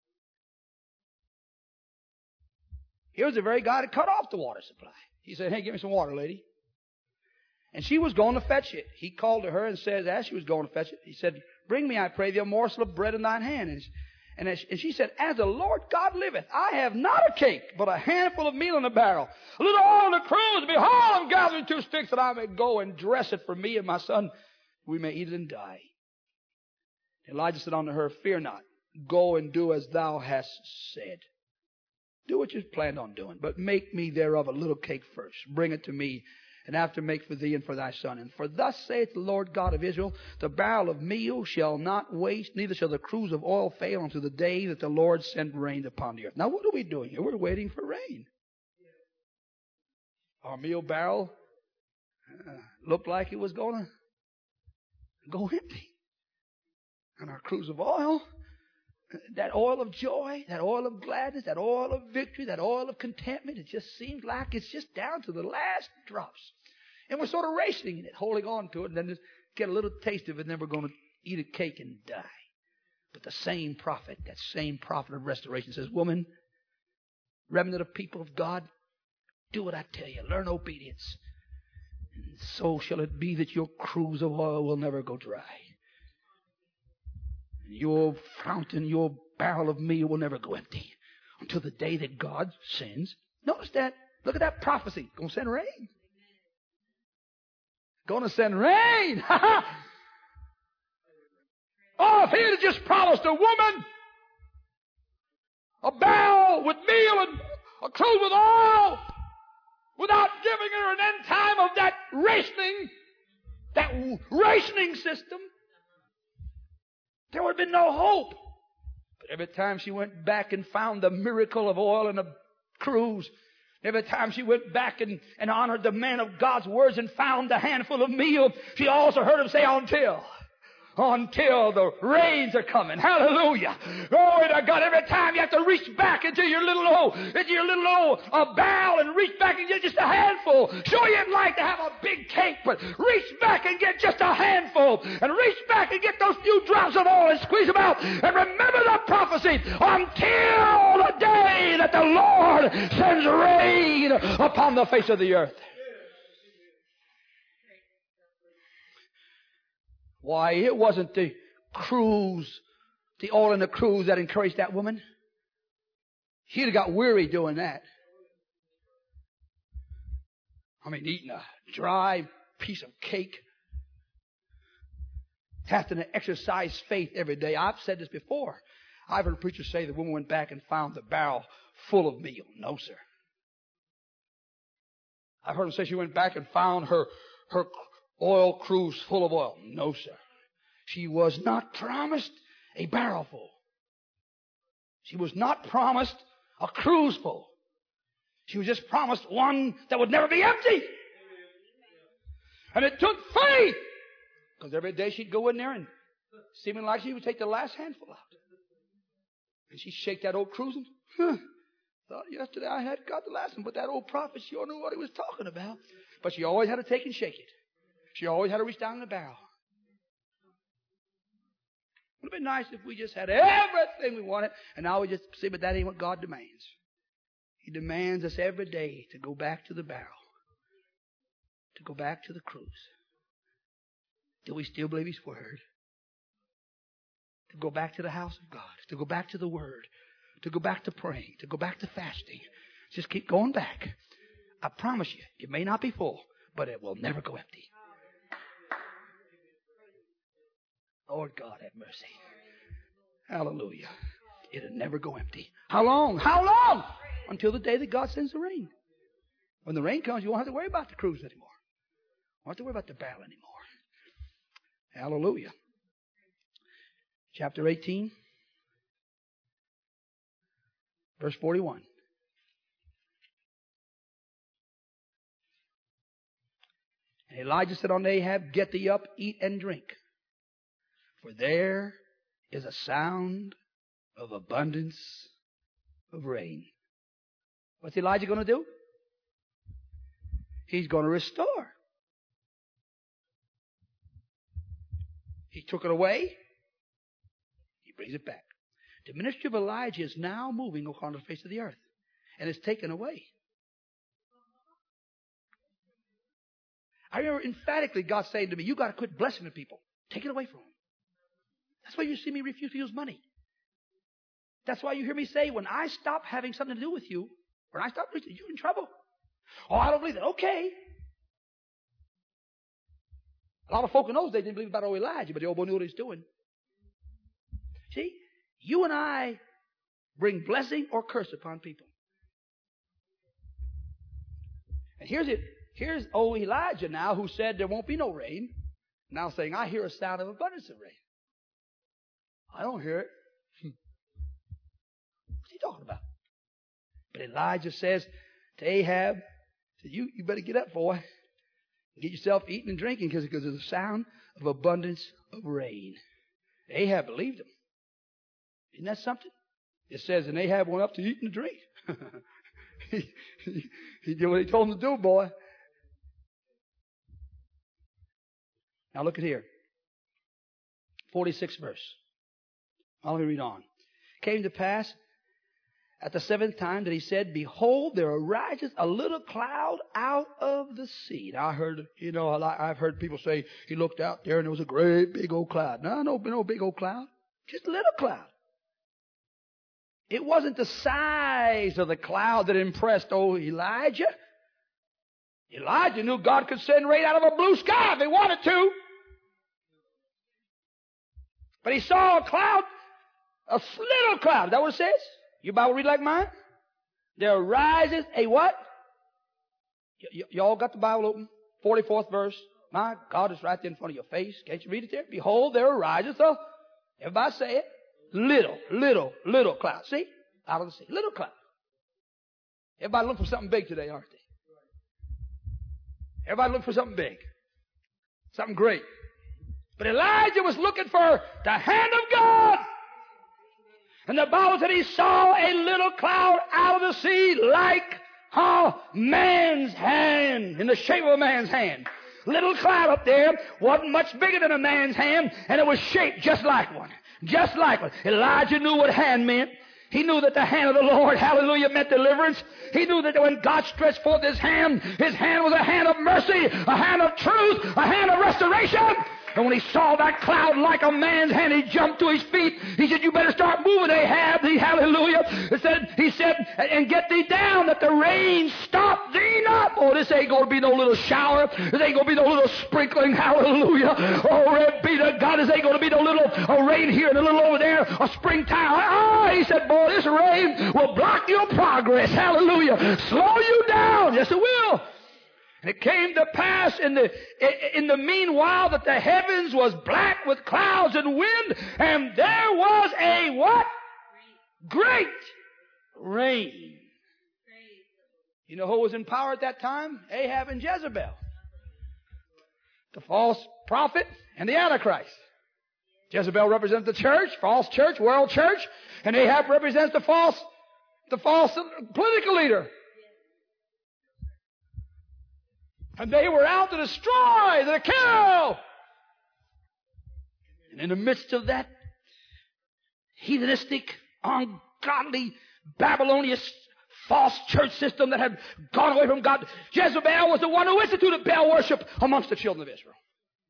Here's the very guy that cut off the water supply. He said, hey, give me some water, lady. And she was going to fetch it. He called to her and said, as she was going to fetch it, he said, bring me, I pray thee, a morsel of bread in thine hand. And, And, as, and she said, as the Lord God liveth, I have not a cake, but a handful of meal in a barrel, a little oil in the cruse. Behold, I'm gathering two sticks that I may go and dress it for me and my son. We may eat it and die. Elijah said unto her, fear not. Go and do as thou hast said. Do what you planned on doing, but make me thereof a little cake first. Bring it to me, and after make for thee and for thy son. And for thus saith the Lord God of Israel, the barrel of meal shall not waste, neither shall the cruse of oil fail until the day that the Lord send rain upon the earth. Now what are we doing here? We're waiting for rain. Our meal barrel uh, looked like it was going to go empty. And our cruse of oil, that oil of joy, that oil of gladness, that oil of victory, that oil of contentment, it just seems like it's just down to the last drops. And we're sort of racing in it, holding on to it, and then just get a little taste of it, and then we're going to eat a cake and die. But the same prophet, that same prophet of restoration says, woman, remnant of people of God, do what I tell you. Learn obedience. And so shall it be that your cruse of oil will never go dry. Your fountain, your barrel of meal will never go empty until the day that God sends. Notice that. Look at that prophecy. Going to send rain. Going to send rain. Oh, if he had just promised a woman a barrel with meal and a cruse with oil without giving her an end time of that rationing, that rationing system, there would have been no hope. But every time she went back and found the miracle of oil in a cruse, every time she went back and, and honored the man of God's words and found the handful of meal, she also heard him say, until. Until the rains are coming. Hallelujah. Glory to God. Every time you have to reach back into your little old, into your little old uh, barrel and reach back and get just a handful. Sure, you'd like to have a big cake, but reach back and get just a handful. And reach back and get those few drops of oil and squeeze them out. And remember that prophecy. Until the day that the Lord sends rain upon the face of the earth. Why, it wasn't the cruse, the oil in the cruse that encouraged that woman. She'd have got weary doing that. I mean, eating a dry piece of cake. Having to exercise faith every day. I've said this before. I've heard preachers say the woman went back and found the barrel full of meal. No, sir. I've heard them say she went back and found her, her oil cruse full of oil. No, sir. She was not promised a barrel full. She was not promised a cruse full. She was just promised one that would never be empty. And it took faith. Because every day she'd go in there and seeming like she would take the last handful out. And she'd shake that old cruse and, huh, thought yesterday I had got the last one. But that old prophet sure knew what he was talking about. But she always had to take and shake it. She always had to reach down in the barrel. It would have been nice if we just had everything we wanted, and now we just see, but that ain't what God demands. He demands us every day to go back to the barrel, to go back to the cruse. Do we still believe His Word? To go back to the house of God, to go back to the Word, to go back to praying, to go back to fasting. Just keep going back. I promise you, it may not be full, but it will never go empty. Lord God, have mercy. Hallelujah. It'll never go empty. How long? How long? Until the day that God sends the rain. When the rain comes, you won't have to worry about the cruse anymore. You won't have to worry about the barrel anymore. Hallelujah. Chapter eighteen, verse forty-one. And Elijah said unto Ahab, get thee up, eat and drink. For there is a sound of abundance of rain. What's Elijah going to do? He's going to restore. He took it away. He brings it back. The ministry of Elijah is now moving upon the face of the earth. And it's taken away. I remember emphatically God saying to me, you got to quit blessing the people. Take it away from them. That's why you see me refuse to use money. That's why you hear me say, when I stop having something to do with you, when I stop preaching, you're in trouble. Oh, I don't believe that. Okay. A lot of folk in those days didn't believe about old Elijah, but the old boy knew what he was doing. See, you and I bring blessing or curse upon people. And here's it. Here's old Elijah now, who said there won't be no rain, now saying, I hear a sound of abundance of rain. I don't hear it. What's he talking about? But Elijah says to Ahab, you, you better get up, boy. Get yourself eating and drinking because there's a sound of abundance of rain. Ahab believed him. Isn't that something? It says, and Ahab went up to eat and drink. he, he, he did what he told him to do, boy. Now look at here. forty-sixth verse. I'll read on. Came to pass at the seventh time that he said, behold, there arises a little cloud out of the sea. Now I heard, you know, I've heard people say he looked out there and there was a great big old cloud. No, no, no big old cloud. Just a little cloud. It wasn't the size of the cloud that impressed old Elijah. Elijah knew God could send rain out of a blue sky if he wanted to. But he saw a cloud, a little cloud. Is that what it says? Your Bible read like mine? There arises a what? Y- y- y'all got the Bible open? forty-fourth verse. My God, it's right there in front of your face. Can't you read it there? Behold, there arises a, everybody say it, little, little, little cloud. See? Out of the sea. Little cloud. Everybody look for something big today, aren't they? Everybody look for something big. Something great. But Elijah was looking for the hand of God. And the Bible said he saw a little cloud out of the sea like a man's hand, in the shape of a man's hand. Little cloud up there, wasn't much bigger than a man's hand, and it was shaped just like one. Just like one. Elijah knew what hand meant. He knew that the hand of the Lord, hallelujah, meant deliverance. He knew that when God stretched forth His hand, His hand was a hand of mercy, a hand of truth, a hand of restoration. And when he saw that cloud like a man's hand, he jumped to his feet. He said, you better start moving, Ahab. He, hallelujah. He said, he said, and get thee down, that the rain stop thee not. Oh, this ain't going to be no little shower. This ain't going to be no little sprinkling. Hallelujah. Oh, red be to God. This ain't going to be no little a rain here and a little over there, a springtime. Ah, he said, boy, this rain will block your progress. Hallelujah. Slow you down. Yes, it will. And it came to pass in the in the meanwhile that the heavens was black with clouds and wind, and there was a what? Great rain. You know who was in power at that time? Ahab and Jezebel. The false prophet and the Antichrist. Jezebel represents the church, false church, world church, and Ahab represents the false, the false political leader. And they were out to destroy, to kill. And in the midst of that heathenistic, ungodly, Babylonian false church system that had gone away from God, Jezebel was the one who instituted Baal worship amongst the children of Israel.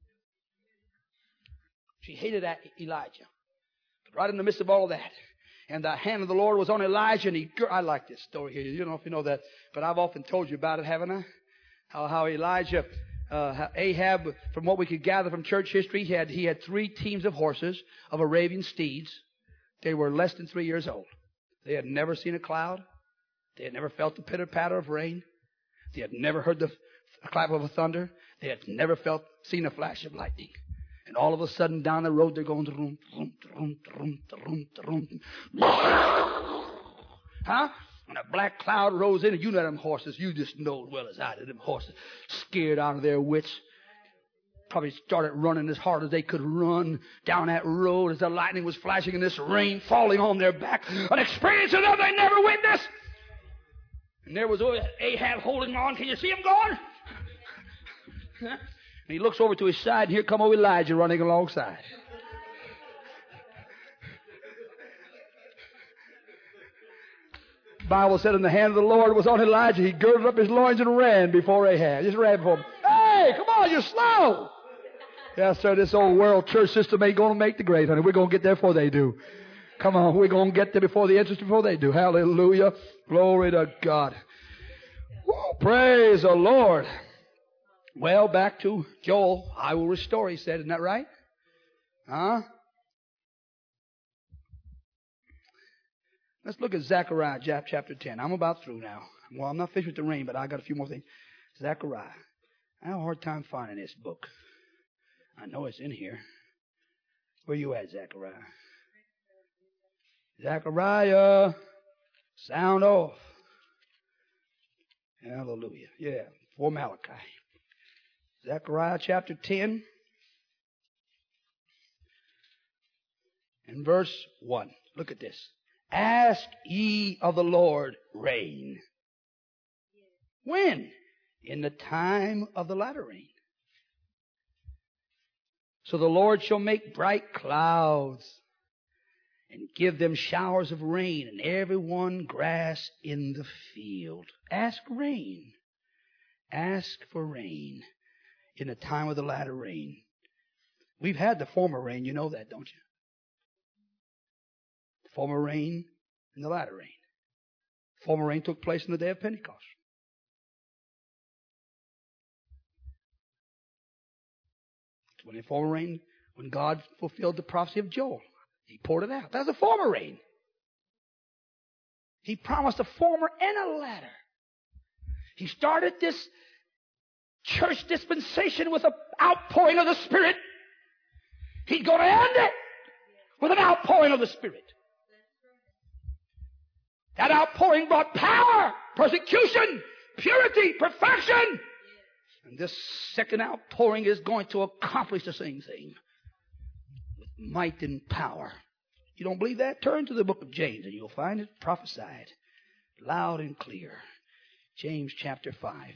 She hated Elijah. But right in the midst of all that, and the hand of the Lord was on Elijah, and he, I like this story here. You don't know if you know that, but I've often told you about it, haven't I? How, how Elijah, uh, Ahab, from what we could gather from church history, he had, he had three teams of horses, of Arabian steeds. They were less than three years old. They had never seen a cloud. They had never felt the pitter-patter of rain. They had never heard the clap of a thunder. They had never felt, seen a flash of lightning. And all of a sudden, down the road, they're going, rum, rum, rum, rum, rum, rum. Huh? And a black cloud rose in, and you know them horses. You just know as well as I did. Them horses scared out of their wits. Probably started running as hard as they could run down that road as the lightning was flashing and this rain falling on their back. An experience that they never witnessed. And there was Ahab holding on. Can you see him going? And he looks over to his side, and here come old Elijah running alongside. The Bible said, in the hand of the Lord was on Elijah. He girded up his loins and ran before Ahab. Just ran before him. Hey, come on, you're slow. Yes, sir, this old world church system ain't going to make the grade, honey. We're going to get there before they do. Come on, we're going to get there before the entrance, before they do. Hallelujah. Glory to God. Woo, praise the Lord. Well, back to Joel. I will restore, he said. Isn't that right? Huh? Let's look at Zechariah chapter ten. I'm about through now. Well, I'm not finished with the rain, but I got a few more things. Zechariah. I have a hard time finding this book. I know it's in here. Where you at, Zechariah? Zechariah. Sound off. Hallelujah. Yeah, for Malachi. Zechariah chapter ten. And verse one. Look at this. Ask ye of the Lord rain. When? In the time of the latter rain. So the Lord shall make bright clouds and give them showers of rain, and every one grass in the field. Ask rain. Ask for rain in the time of the latter rain. We've had the former rain, you know that, don't you? The former rain and the latter rain. The former rain took place on the day of Pentecost. When the former rain, when God fulfilled the prophecy of Joel, he poured it out. That's the former rain. He promised a former and a latter. He started this church dispensation with an outpouring of the Spirit. He's going to end it with an outpouring of the Spirit. That outpouring brought power, persecution, purity, perfection. And this second outpouring is going to accomplish the same thing with might and power. You don't believe that? Turn to the book of James and you'll find it prophesied loud and clear. James chapter five,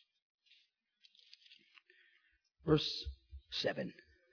verse seven.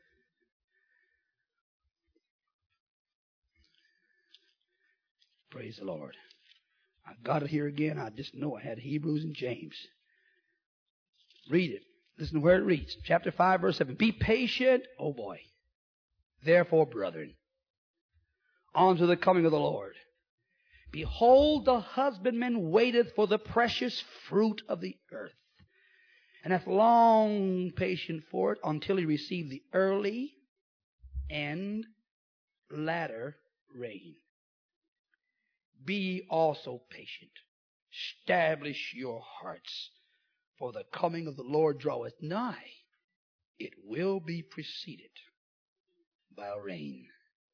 Praise the Lord. I've got it here again. I just know I had Hebrews and James. Read it. Listen to where it reads. Chapter five, verse seven. Be patient, oh boy. Therefore, brethren, unto the coming of the Lord. Behold, the husbandman waiteth for the precious fruit of the earth, and hath long patient for it until he receive the early and latter rain. Be ye also patient. Establish your hearts. For the coming of the Lord draweth nigh. It will be preceded by rain.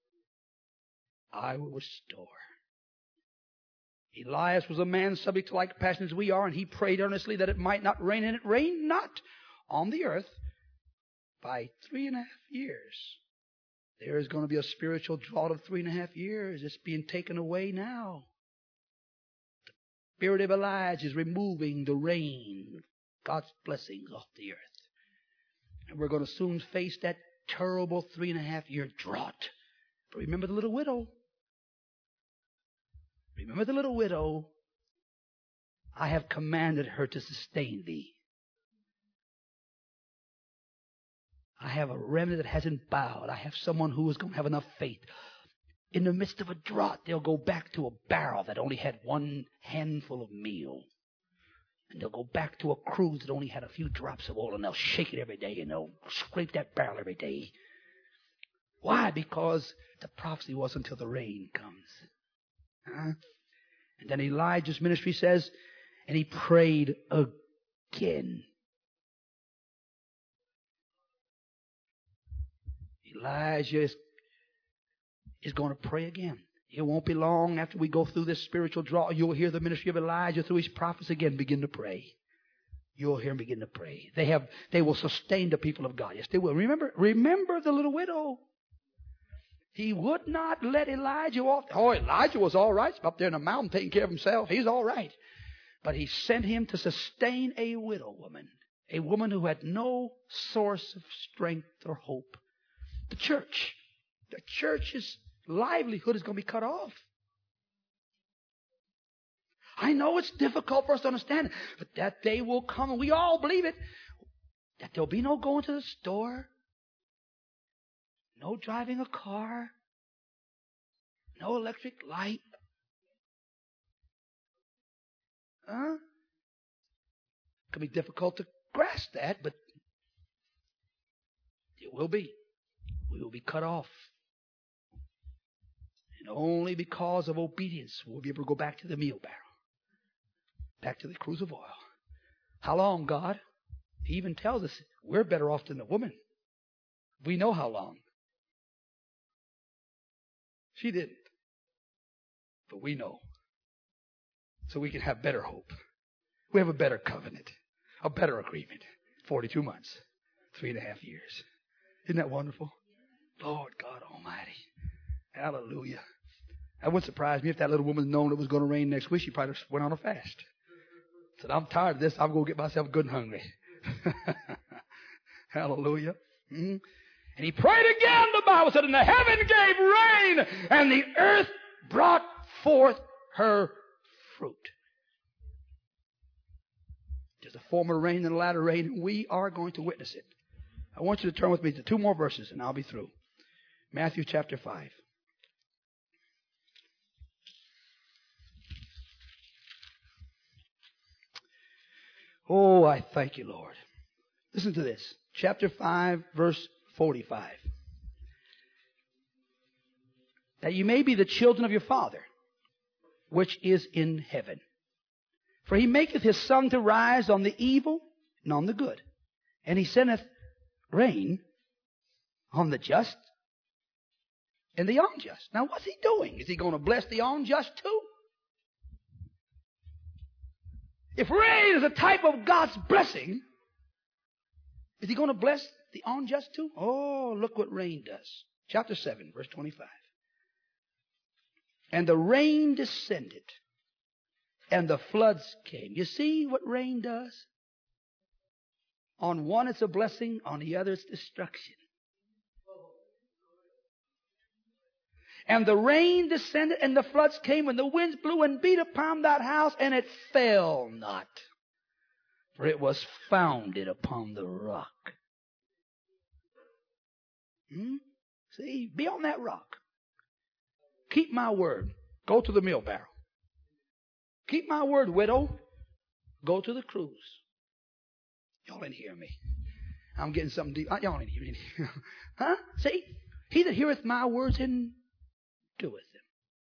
I will restore. Elias was a man subject to like passion as we are, and he prayed earnestly that it might not rain, and it rained not on the earth by three and a half years. There is going to be a spiritual drought of three and a half years. It's being taken away now. The spirit of Elijah is removing the rain, God's blessings off the earth. And we're going to soon face that terrible three and a half year drought. But remember the little widow. Remember the little widow. I have commanded her to sustain thee. I have a remnant that hasn't bowed. I have someone who is going to have enough faith. In the midst of a drought, they'll go back to a barrel that only had one handful of meal. And they'll go back to a cruse that only had a few drops of oil, and they'll shake it every day, and they'll scrape that barrel every day. Why? Because the prophecy was until the rain comes. Huh? And then Elijah's ministry says, and he prayed again. Elijah is, is going to pray again. It won't be long after we go through this spiritual drought. You'll hear the ministry of Elijah through his prophets again begin to pray. You'll hear him begin to pray. They have, they will sustain the people of God. Yes, they will. Remember, remember the little widow. He would not let Elijah off. Oh, Elijah was all right. Up there in the mountain taking care of himself. He's all right. But he sent him to sustain a widow woman. A woman who had no source of strength or hope. The church. The church's livelihood is going to be cut off. I know it's difficult for us to understand it, but that day will come, and we all believe it, that there'll be no going to the store, no driving a car, No electric light. Huh? It can be difficult to grasp that, but it will be. We will be cut off. And only because of obedience will we be able to go back to the meal barrel. Back to the cruse of oil. How long, God? He even tells us we're better off than the woman. We know how long. She didn't. But we know. So we can have better hope. We have a better covenant. A better agreement. forty-two months. Three and a half years. Isn't that wonderful? Lord God Almighty. Hallelujah. That wouldn't surprise me if that little woman had known it was going to rain next week. She probably just went on a fast. Said, I'm tired of this. I'm going to get myself good and hungry. Hallelujah. Mm-hmm. And he prayed again, the Bible said, and the heaven gave rain, and the earth brought forth her fruit. There's a former rain and a latter rain, and we are going to witness it. I want you to turn with me to two more verses, and I'll be through. Matthew chapter five. Oh, I thank you, Lord. Listen to this. Chapter five, verse forty-five. That you may be the children of your Father, which is in heaven. For he maketh his sun to rise on the evil and on the good. And he sendeth rain on the just and the unjust. Now what's he doing? Is he going to bless the unjust too? If rain is a type of God's blessing, is he going to bless the unjust too? Oh, look what rain does. Chapter seven, verse twenty-five. And the rain descended, and the floods came. You see what rain does? On one it's a blessing, on the other it's destruction. And the rain descended, and the floods came, and the winds blew and beat upon that house, and it fell not. For it was founded upon the rock. Hmm? See, be on that rock. Keep my word. Go to the meal barrel. Keep my word, widow. Go to the cruse. Y'all didn't hear me. I'm getting something deep. Y'all didn't hear me. Huh? See? He that heareth my words and doeth them.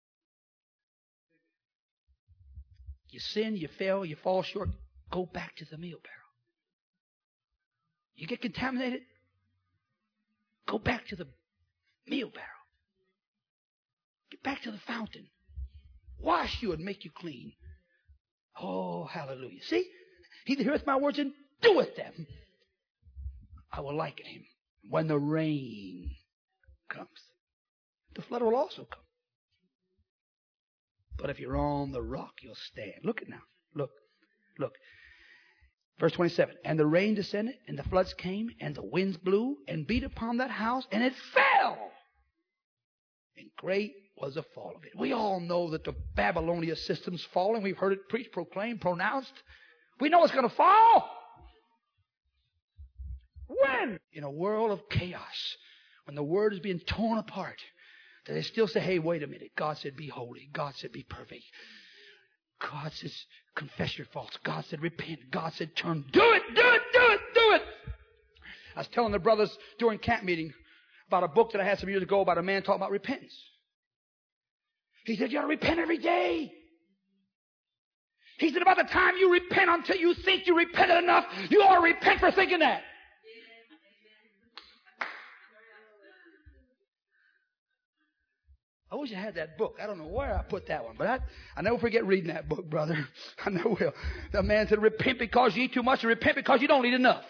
You sin, you fail, you fall short. Go back to the meal barrel. You get contaminated. Go back to the meal barrel. Get back to the fountain. Wash you and make you clean. Oh, hallelujah. See? He that heareth my words and doeth them, I will liken him when the rain comes. The flood will also come. But if you're on the rock, you'll stand. Look at now. Look. Look. Verse twenty-seven. And the rain descended, and the floods came, and the winds blew, and beat upon that house, and it fell. And great was the fall of it. We all know that the Babylonia system's falling. We've heard it preached, proclaimed, pronounced. We know it's going to fall. When? In a world of chaos, when the word is being torn apart, that they still say, hey, wait a minute. God said, be holy. God said, be perfect. God says, confess your faults. God said, repent. God said, turn. Do it, do it, do it, do it. I was telling the brothers during camp meeting about a book that I had some years ago about a man talking about repentance. He said, you got to repent every day. He said, about the time you repent until you think you repented enough, you ought to repent for thinking that. I wish I had that book. I don't know where I put that one, but I, I never forget reading that book, brother. I never will. The man said, repent because you eat too much and repent because you don't eat enough.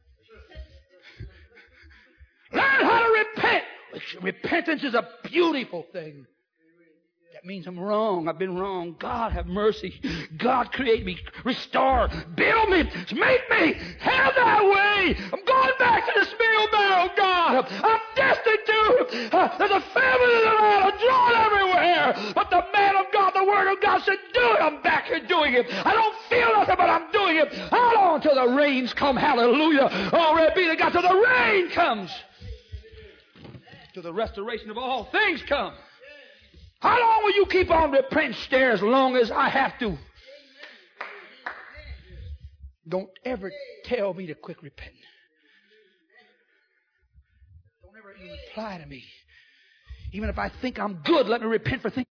Learn how to repent. Repentance is a beautiful thing. That means I'm wrong. I've been wrong. God, have mercy. God, create me. Restore. Build me. Make me. Have thy way. I'm going back to this meal barrel, God. I'm destined to. Uh, there's a family in the land. I'm drawn everywhere. But the man of God, the word of God said, do it. I'm back here doing it. I don't feel nothing, but I'm doing it. How long until the rains come? Hallelujah. Already be to God till the rain comes. Till the restoration of all things come. How long will you keep on repenting? Stare as long as I have to. Don't ever tell me to quit repenting. Don't ever even reply to me. Even if I think I'm good, let me repent for thinking